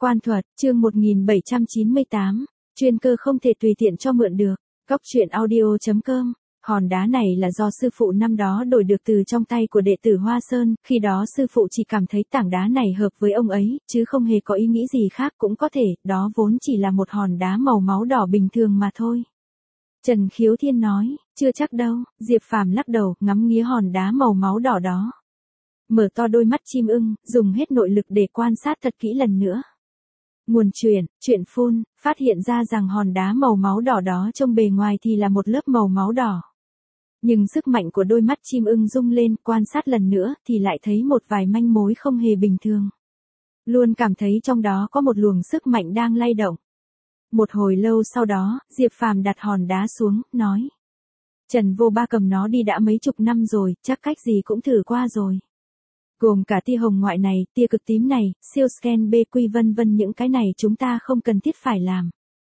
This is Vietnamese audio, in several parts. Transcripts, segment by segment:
Quan thuật, chương 1798, chuyên cơ không thể tùy tiện cho mượn được. Góc truyện audio.com. Hòn đá này là do sư phụ năm đó đổi được từ trong tay của đệ tử Hoa Sơn, khi đó sư phụ chỉ cảm thấy tảng đá này hợp với ông ấy, chứ không hề có ý nghĩ gì khác, cũng có thể, đó vốn chỉ là một hòn đá màu máu đỏ bình thường mà thôi. Trần Khiếu Thiên nói, chưa chắc đâu. Diệp Phàm lắc đầu, ngắm nghía hòn đá màu máu đỏ đó. Mở to đôi mắt chim ưng, dùng hết nội lực để quan sát thật kỹ lần nữa. Nguồn truyện phun, phát hiện ra rằng hòn đá màu máu đỏ đó trông bề ngoài thì là một lớp màu máu đỏ. Nhưng sức mạnh của đôi mắt chim ưng rung lên, quan sát lần nữa thì lại thấy một vài manh mối không hề bình thường. Luôn cảm thấy trong đó có một luồng sức mạnh đang lay động. Một hồi lâu sau đó, Diệp Phàm đặt hòn đá xuống, nói. Trần Vô Ba cầm nó đi đã mấy chục năm rồi, chắc cách gì cũng thử qua rồi. Gồm cả tia hồng ngoại này, tia cực tím này, siêu scan BQ vân vân, những cái này chúng ta không cần thiết phải làm.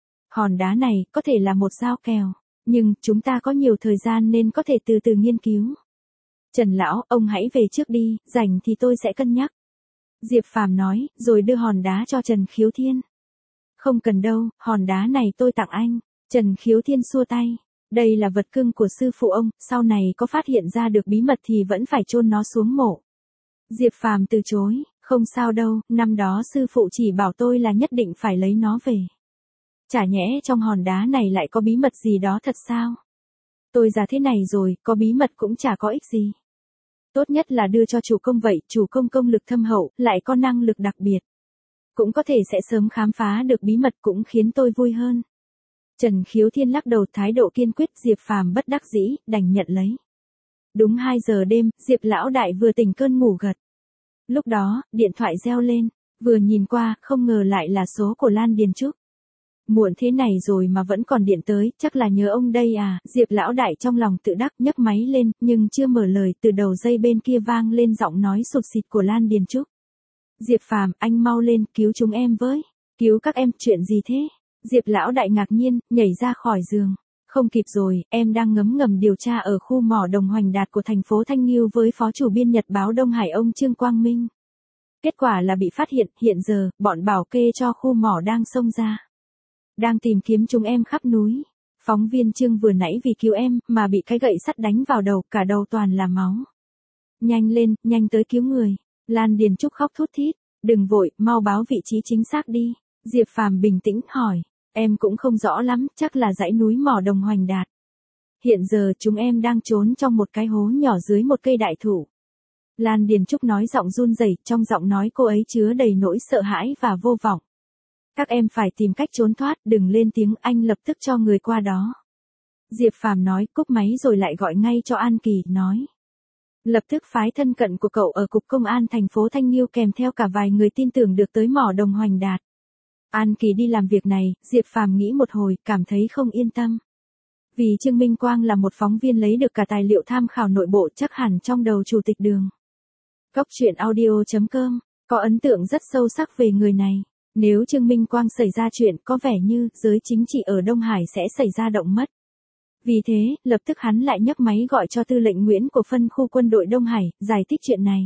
Hòn đá này có thể là một dao kèo, nhưng chúng ta có nhiều thời gian nên có thể từ từ nghiên cứu. Trần lão, ông hãy về trước đi, rảnh thì tôi sẽ cân nhắc. Diệp Phàm nói, rồi đưa hòn đá cho Trần Khiếu Thiên. Không cần đâu, hòn đá này tôi tặng anh. Trần Khiếu Thiên xua tay. Đây là vật cưng của sư phụ ông, sau này có phát hiện ra được bí mật thì vẫn phải chôn nó xuống mộ. Diệp Phàm từ chối, không sao đâu, năm đó sư phụ chỉ bảo tôi là nhất định phải lấy nó về. Chả nhẽ trong hòn đá này lại có bí mật gì đó thật sao? Tôi già thế này rồi, có bí mật cũng chả có ích gì. Tốt nhất là đưa cho chủ công vậy, chủ công công lực thâm hậu, lại có năng lực đặc biệt. Cũng có thể sẽ sớm khám phá được bí mật, cũng khiến tôi vui hơn. Trần Khiếu Thiên lắc đầu, thái độ kiên quyết. Diệp Phàm bất đắc dĩ, đành nhận lấy. Đúng 2 giờ đêm, Diệp lão đại vừa tỉnh cơn ngủ gật. Lúc đó, điện thoại reo lên, vừa nhìn qua, không ngờ lại là số của Lan Điền Trúc. Muộn thế này rồi mà vẫn còn điện tới, chắc là nhớ ông đây à. Diệp lão đại trong lòng tự đắc, nhấc máy lên, nhưng chưa mở lời, từ đầu dây bên kia vang lên giọng nói sụt sịt của Lan Điền Trúc. Diệp Phàm, anh mau lên, cứu chúng em với. Cứu các em, chuyện gì thế? Diệp lão đại ngạc nhiên, nhảy ra khỏi giường. Không kịp rồi, em đang ngấm ngầm điều tra ở khu mỏ Đồng Hoành Đạt của thành phố Thanh Nghiêu với phó chủ biên nhật báo Đông Hải ông Trương Quang Minh. Kết quả là bị phát hiện, hiện giờ, bọn bảo kê cho khu mỏ đang xông ra. Đang tìm kiếm chúng em khắp núi. Phóng viên Trương vừa nãy vì cứu em, mà bị cái gậy sắt đánh vào đầu, cả đầu toàn là máu. Nhanh lên, nhanh tới cứu người. Lan Điền Trúc khóc thút thít. Đừng vội, mau báo vị trí chính xác đi. Diệp Phàm bình tĩnh hỏi. Em cũng không rõ lắm, chắc là dãy núi mỏ Đồng Hoành Đạt. Hiện giờ chúng em đang trốn trong một cái hố nhỏ dưới một cây đại thụ. Lan Điền Trúc nói giọng run rẩy, trong giọng nói cô ấy chứa đầy nỗi sợ hãi và vô vọng. Các em phải tìm cách trốn thoát, đừng lên tiếng, anh lập tức cho người qua đó. Diệp Phàm nói, cúp máy rồi lại gọi ngay cho An Kỳ, nói. Lập tức phái thân cận của cậu ở cục công an thành phố Thanh Nghiêu kèm theo cả vài người tin tưởng được tới mỏ Đồng Hoành Đạt. An Kỳ đi làm việc này, Diệp Phàm nghĩ một hồi, cảm thấy không yên tâm. Vì Trương Minh Quang là một phóng viên lấy được cả tài liệu tham khảo nội bộ, chắc hẳn trong đầu chủ tịch Đường. Góc truyện audio.com, có ấn tượng rất sâu sắc về người này. Nếu Trương Minh Quang xảy ra chuyện, có vẻ như giới chính trị ở Đông Hải sẽ xảy ra động mất. Vì thế, lập tức hắn lại nhấc máy gọi cho tư lệnh Nguyễn của phân khu quân đội Đông Hải, giải thích chuyện này.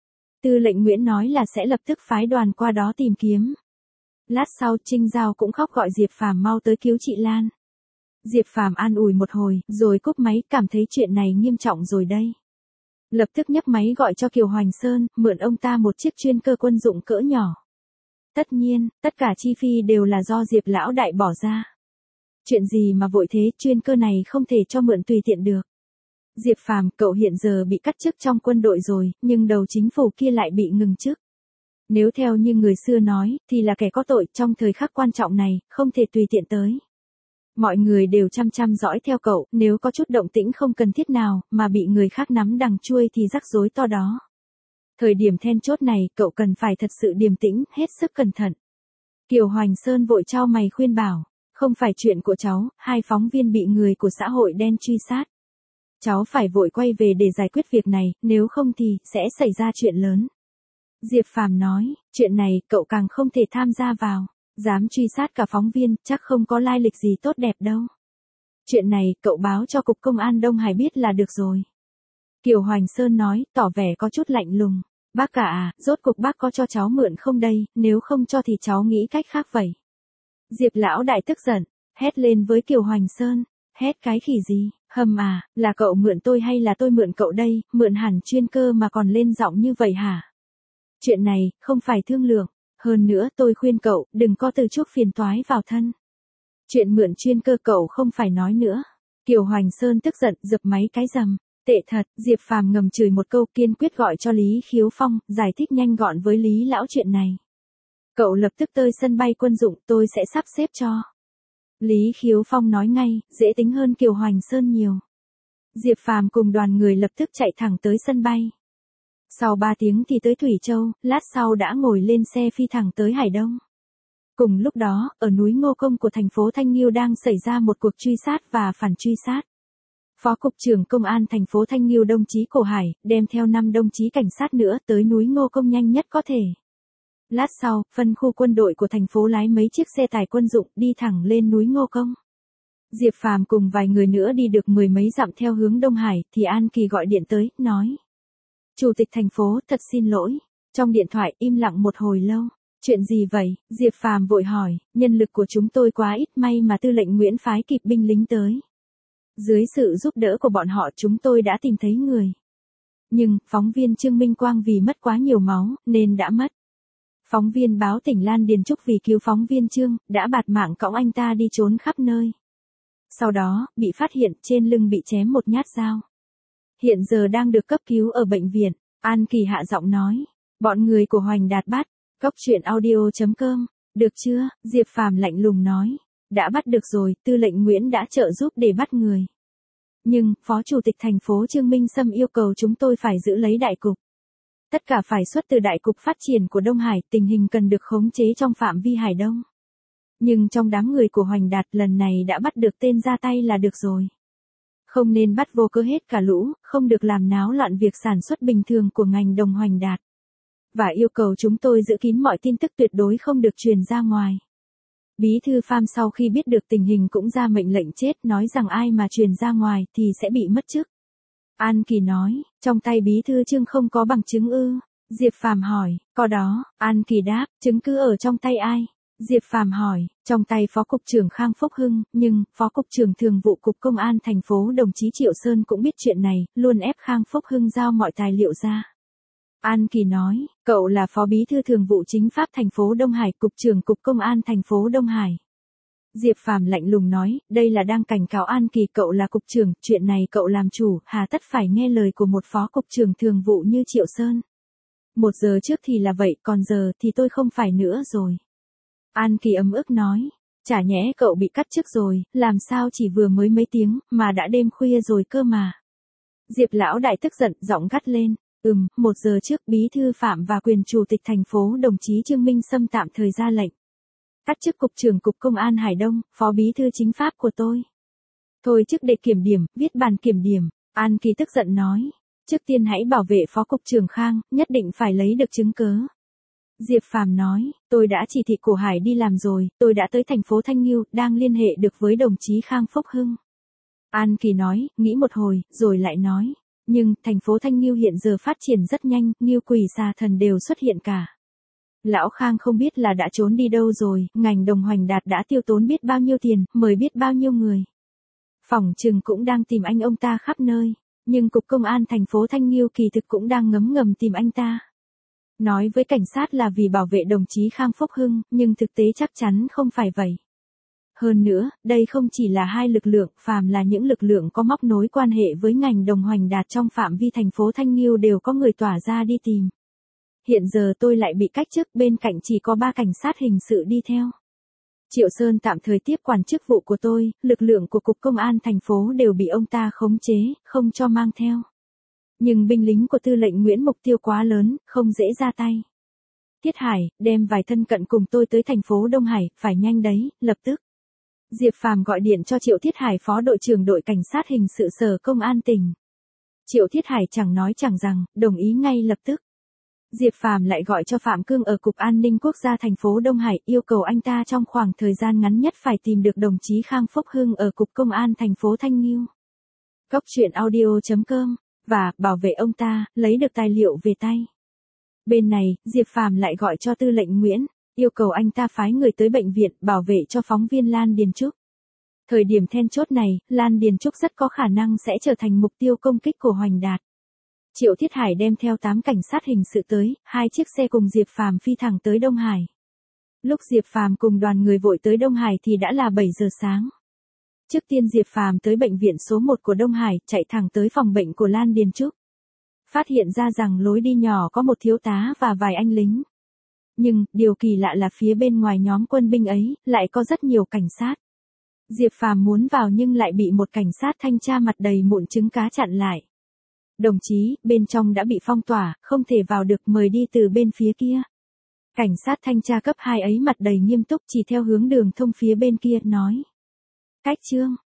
Tư lệnh Nguyễn nói là sẽ lập tức phái đoàn qua đó tìm kiếm. Lát sau, Trinh Giao cũng khóc gọi Diệp Phàm mau tới cứu chị Lan. Diệp Phàm an ủi một hồi, rồi cúp máy, cảm thấy chuyện này nghiêm trọng rồi đây. Lập tức nhấc máy gọi cho Kiều Hoành Sơn, mượn ông ta một chiếc chuyên cơ quân dụng cỡ nhỏ. Tất nhiên, tất cả chi phí đều là do Diệp lão đại bỏ ra. Chuyện gì mà vội thế, chuyên cơ này không thể cho mượn tùy tiện được. Diệp Phàm, cậu hiện giờ bị cắt chức trong quân đội rồi, nhưng đầu chính phủ kia lại bị ngừng chức. Nếu theo như người xưa nói, thì là kẻ có tội, trong thời khắc quan trọng này, không thể tùy tiện tới. Mọi người đều chăm chăm dõi theo cậu, nếu có chút động tĩnh không cần thiết nào, mà bị người khác nắm đằng chuôi thì rắc rối to đó. Thời điểm then chốt này, cậu cần phải thật sự điềm tĩnh, hết sức cẩn thận. Kiều Hoành Sơn vội chau mày khuyên bảo, không phải chuyện của cháu, 2 phóng viên bị người của xã hội đen truy sát. Cháu phải vội quay về để giải quyết việc này, nếu không thì, sẽ xảy ra chuyện lớn. Diệp Phàm nói, chuyện này, cậu càng không thể tham gia vào. Dám truy sát cả phóng viên, chắc không có lai lịch gì tốt đẹp đâu. Chuyện này, cậu báo cho Cục Công an Đông Hải biết là được rồi. Kiều Hoành Sơn nói, tỏ vẻ có chút lạnh lùng. Bác cả à, rốt cuộc bác có cho cháu mượn không đây, nếu không cho thì cháu nghĩ cách khác vậy. Diệp lão đại tức giận, hét lên với Kiều Hoành Sơn, hét cái khỉ gì, hầm à, là cậu mượn tôi hay là tôi mượn cậu đây, mượn hẳn chuyên cơ mà còn lên giọng như vậy hả? Chuyện này, không phải thương lượng, hơn nữa tôi khuyên cậu, đừng có từ chuốc phiền toái vào thân. Chuyện mượn chuyên cơ cậu không phải nói nữa. Kiều Hoành Sơn tức giận, giật máy cái rầm. Tệ thật, Diệp Phàm ngầm chửi một câu, kiên quyết gọi cho Lý Khiếu Phong, giải thích nhanh gọn với Lý lão chuyện này. Cậu lập tức tới sân bay quân dụng, tôi sẽ sắp xếp cho. Lý Khiếu Phong nói ngay, dễ tính hơn Kiều Hoành Sơn nhiều. Diệp Phàm cùng đoàn người lập tức chạy thẳng tới sân bay. Sau 3 tiếng thì tới Thủy Châu, lát sau đã ngồi lên xe phi thẳng tới Hải Đông. Cùng lúc đó, ở núi Ngô Công của thành phố Thanh Nghiêu đang xảy ra một cuộc truy sát và phản truy sát. Phó Cục trưởng Công an thành phố Thanh Nghiêu đồng chí Cổ Hải, đem theo 5 đồng chí cảnh sát nữa tới núi Ngô Công nhanh nhất có thể. Lát sau, phân khu quân đội của thành phố lái mấy chiếc xe tải quân dụng đi thẳng lên núi Ngô Công. Diệp Phàm cùng vài người nữa đi được 10 mấy dặm theo hướng Đông Hải, thì An Kỳ gọi điện tới, nói. Chủ tịch thành phố, thật xin lỗi. Trong điện thoại im lặng một hồi lâu. Chuyện gì vậy? Diệp Phàm vội hỏi, nhân lực của chúng tôi quá ít, may mà tư lệnh Nguyễn phái kịp binh lính tới. Dưới sự giúp đỡ của bọn họ chúng tôi đã tìm thấy người. Nhưng, phóng viên Trương Minh Quang vì mất quá nhiều máu, nên đã mất. Phóng viên báo tỉnh Lan Điền Trúc vì cứu phóng viên Trương, đã bạt mạng cõng anh ta đi trốn khắp nơi. Sau đó, bị phát hiện trên lưng bị chém một nhát dao. Hiện giờ đang được cấp cứu ở bệnh viện. An Kỳ hạ giọng nói. Bọn người của Hoành Đạt bắt. Cốc truyện audio.com. Được chưa? Diệp Phàm lạnh lùng nói. Đã bắt được rồi, tư lệnh Nguyễn đã trợ giúp để bắt người. Nhưng, Phó Chủ tịch thành phố Trương Minh Sâm yêu cầu chúng tôi phải giữ lấy đại cục. Tất cả phải xuất từ đại cục phát triển của Đông Hải, tình hình cần được khống chế trong phạm vi Hải Đông. Nhưng trong đám người của Hoành Đạt lần này đã bắt được tên ra tay là được rồi. Không nên bắt vô cớ hết cả lũ, không được làm náo loạn việc sản xuất bình thường của ngành đồng Hoành Đạt. Và yêu cầu chúng tôi giữ kín mọi tin tức tuyệt đối không được truyền ra ngoài. Bí thư Pham sau khi biết được tình hình cũng ra mệnh lệnh chết, nói rằng ai mà truyền ra ngoài thì sẽ bị mất chức. An Kỳ nói, trong tay bí thư Trương không có bằng chứng ư? Diệp Phàm hỏi, có đó. An Kỳ đáp, chứng cứ ở trong tay ai? Diệp Phàm hỏi, trong tay Phó Cục trưởng Khang Phúc Hưng, nhưng, Phó Cục trưởng Thường vụ Cục Công an thành phố đồng chí Triệu Sơn cũng biết chuyện này, luôn ép Khang Phúc Hưng giao mọi tài liệu ra. An Kỳ nói, cậu là Phó Bí thư Thường vụ Chính pháp thành phố Đông Hải, Cục trưởng Cục Công an thành phố Đông Hải. Diệp Phàm lạnh lùng nói, đây là đang cảnh cáo An Kỳ, cậu là Cục trưởng, chuyện này cậu làm chủ, hà tất phải nghe lời của một Phó Cục trưởng Thường vụ như Triệu Sơn. 1 giờ trước thì là vậy, còn giờ thì tôi không phải nữa rồi. An Kỳ ấm ức nói, chả nhẽ cậu bị cắt chức rồi, làm sao chỉ vừa mới mấy tiếng, mà đã đêm khuya rồi cơ mà. Diệp lão đại tức giận, giọng gắt lên, 1 giờ trước bí thư Phạm và quyền chủ tịch thành phố đồng chí Trương Minh Sâm tạm thời ra lệnh. Cắt chức Cục trưởng Cục Công an Hải Đông, Phó Bí thư Chính pháp của tôi. Thôi chức để kiểm điểm, viết bản kiểm điểm, An Kỳ tức giận nói. Trước tiên hãy bảo vệ Phó Cục trưởng Khang, nhất định phải lấy được chứng cớ. Diệp Phàm nói, tôi đã chỉ thị Cổ Hải đi làm rồi, tôi đã tới thành phố Thanh Nghiêu, đang liên hệ được với đồng chí Khang Phúc Hưng. An Kỳ nói, nghĩ một hồi, rồi lại nói, nhưng, thành phố Thanh Nghiêu hiện giờ phát triển rất nhanh, Nghiêu quỷ xà thần đều xuất hiện cả. Lão Khang không biết là đã trốn đi đâu rồi, ngành đồng Hoành Đạt đã tiêu tốn biết bao nhiêu tiền, mời biết bao nhiêu người. Phỏng chừng cũng đang tìm anh ông ta khắp nơi, nhưng Cục Công an thành phố Thanh Nghiêu kỳ thực cũng đang ngấm ngầm tìm anh ta. Nói với cảnh sát là vì bảo vệ đồng chí Khang Phúc Hưng, nhưng thực tế chắc chắn không phải vậy. Hơn nữa, đây không chỉ là hai lực lượng, phàm là những lực lượng có móc nối quan hệ với ngành đồng Hoành Đạt trong phạm vi thành phố Thanh Nghiêu đều có người tỏa ra đi tìm. Hiện giờ tôi lại bị cách chức, bên cạnh chỉ có 3 cảnh sát hình sự đi theo. Triệu Sơn tạm thời tiếp quản chức vụ của tôi, lực lượng của Cục Công an thành phố đều bị ông ta khống chế, không cho mang theo. Nhưng binh lính của tư lệnh Nguyễn mục tiêu quá lớn, không dễ ra tay. Thiết Hải, đem vài thân cận cùng tôi tới thành phố Đông Hải, phải nhanh đấy, lập tức. Diệp Phàm gọi điện cho Triệu Thiết Hải, Phó đội trưởng đội cảnh sát hình sự Sở Công an tỉnh. Triệu Thiết Hải chẳng nói chẳng rằng, đồng ý ngay lập tức. Diệp Phàm lại gọi cho Phạm Cương ở Cục An ninh Quốc gia thành phố Đông Hải, yêu cầu anh ta trong khoảng thời gian ngắn nhất phải tìm được đồng chí Khang Phúc Hưng ở Cục Công an thành phố Thanh Nghiêu. Cốc truyện audio.com, và bảo vệ ông ta, lấy được tài liệu về tay. Bên này, Diệp Phàm lại gọi cho Tư lệnh Nguyễn, yêu cầu anh ta phái người tới bệnh viện bảo vệ cho phóng viên Lan Điền Trúc. Thời điểm then chốt này, Lan Điền Trúc rất có khả năng sẽ trở thành mục tiêu công kích của Hoành Đạt. Triệu Thiết Hải đem theo 8 cảnh sát hình sự tới, 2 chiếc xe cùng Diệp Phàm phi thẳng tới Đông Hải. Lúc Diệp Phàm cùng đoàn người vội tới Đông Hải thì đã là 7 giờ sáng. Trước tiên Diệp Phàm tới bệnh viện số 1 của Đông Hải, chạy thẳng tới phòng bệnh của Lan Điền Trúc. Phát hiện ra rằng lối đi nhỏ có một thiếu tá và vài anh lính. Nhưng, điều kỳ lạ là phía bên ngoài nhóm quân binh ấy, lại có rất nhiều cảnh sát. Diệp Phàm muốn vào nhưng lại bị một cảnh sát thanh tra mặt đầy mụn trứng cá chặn lại. Đồng chí, bên trong đã bị phong tỏa, không thể vào được, mời đi từ bên phía kia. Cảnh sát thanh tra cấp 2 ấy mặt đầy nghiêm túc chỉ theo hướng đường thông phía bên kia, nói. Cách Trương,